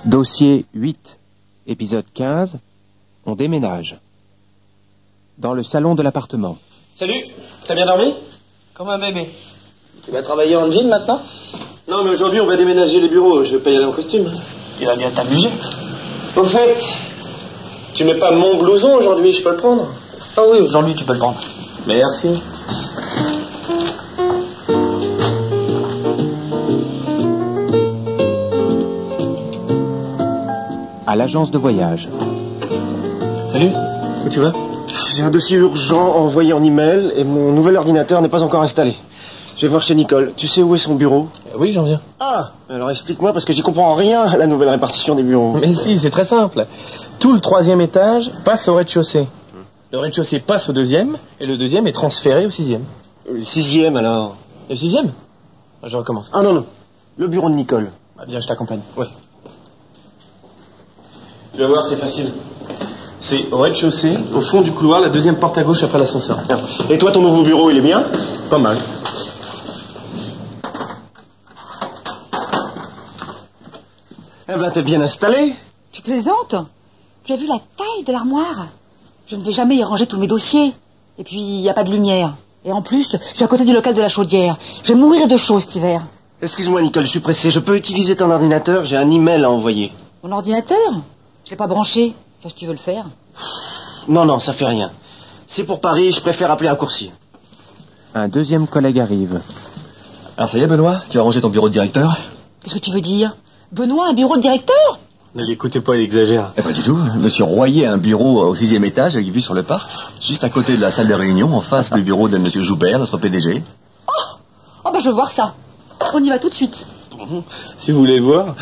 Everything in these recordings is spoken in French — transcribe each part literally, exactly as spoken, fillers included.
Dossier huit, épisode quinze, on déménage. Dans le salon de l'appartement. Salut, t'as bien dormi? Comme un bébé. Tu vas travailler en jean maintenant? Non, mais aujourd'hui on va déménager les bureaux, je vais pas y aller en costume. Tu vas bien t'amuser. Au fait, tu mets pas mon blouson aujourd'hui, je peux le prendre? Ah oui, aujourd'hui tu peux le prendre. Merci. À l'agence de voyage. Salut, où tu vas? J'ai un dossier urgent envoyé en email et mon nouvel ordinateur n'est pas encore installé. Je vais voir chez Nicole. Tu sais où est son bureau? euh, Oui, j'en viens. Ah, alors explique-moi parce que j'y comprends rien à la nouvelle répartition des bureaux. Mais si, c'est très simple. Tout le troisième étage passe au rez-de-chaussée. Le rez-de-chaussée passe au deuxième et le deuxième est transféré au sixième. Le sixième alors? Le sixième? Je recommence. Ah non, non. Le bureau de Nicole. Bah, viens, je t'accompagne. Ouais. Tu vas voir, c'est facile. C'est au rez-de-chaussée, au fond du couloir, la deuxième porte à gauche après l'ascenseur. Et toi, ton nouveau bureau, il est bien? Pas mal. Eh ben, t'es bien installé. Tu plaisantes? Tu as vu la taille de l'armoire? Je ne vais jamais y ranger tous mes dossiers. Et puis, il n'y a pas de lumière. Et en plus, je suis à côté du local de la chaudière. Je vais mourir de chaud cet hiver. Excuse-moi, Nicole, je suis pressé. Je peux utiliser ton ordinateur? J'ai un email à envoyer. Mon ordinateur? Je l'ai pas branché. Qu'est-ce que tu veux le faire? Non, non, ça fait rien. C'est pour Paris, je préfère appeler un coursier. Un deuxième collègue arrive. Alors ça y est, Benoît, tu as rangé ton bureau de directeur? Qu'est-ce que tu veux dire? Benoît, un bureau de directeur? Ne l'écoutez pas, il exagère. Eh pas du tout. Monsieur Royer a un bureau au sixième étage avec vue sur le parc, juste à côté de la salle de réunion, en face du bureau de Monsieur Joubert, notre P D G. Oh, oh bah je veux voir ça. On y va tout de suite. Si vous voulez voir.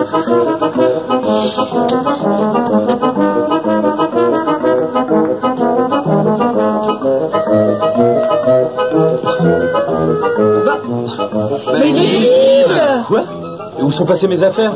Bah, mais il est vide. Quoi? Et où sont passées mes affaires?